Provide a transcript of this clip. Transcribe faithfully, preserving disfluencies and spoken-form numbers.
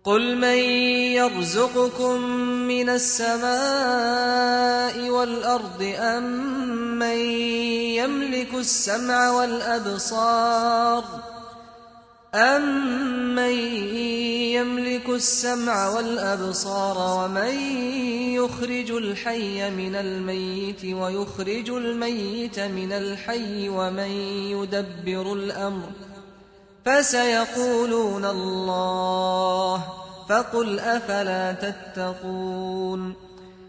قُلْ مَن يَرْزُقُكُم مِّنَ السَّمَاءِ وَالْأَرْضِ أَمَّن يَمْلِكُ السَّمْعَ وَالْأَبْصَارَ أَمَّن يَمْلِكُ السَّمْعَ وَالْأَبْصَارَ وَمَن يُخْرِجُ الْحَيَّ مِنَ الْمَيِّتِ وَيُخْرِجُ الْمَيِّتَ مِنَ الْحَيِّ وَمَن يُدَبِّرُ الْأَمْرَ ۚ فَسَيَقُولُونَ اللَّهُ ۚ فَقُلْ أَفَلَا تَتَّقُونَ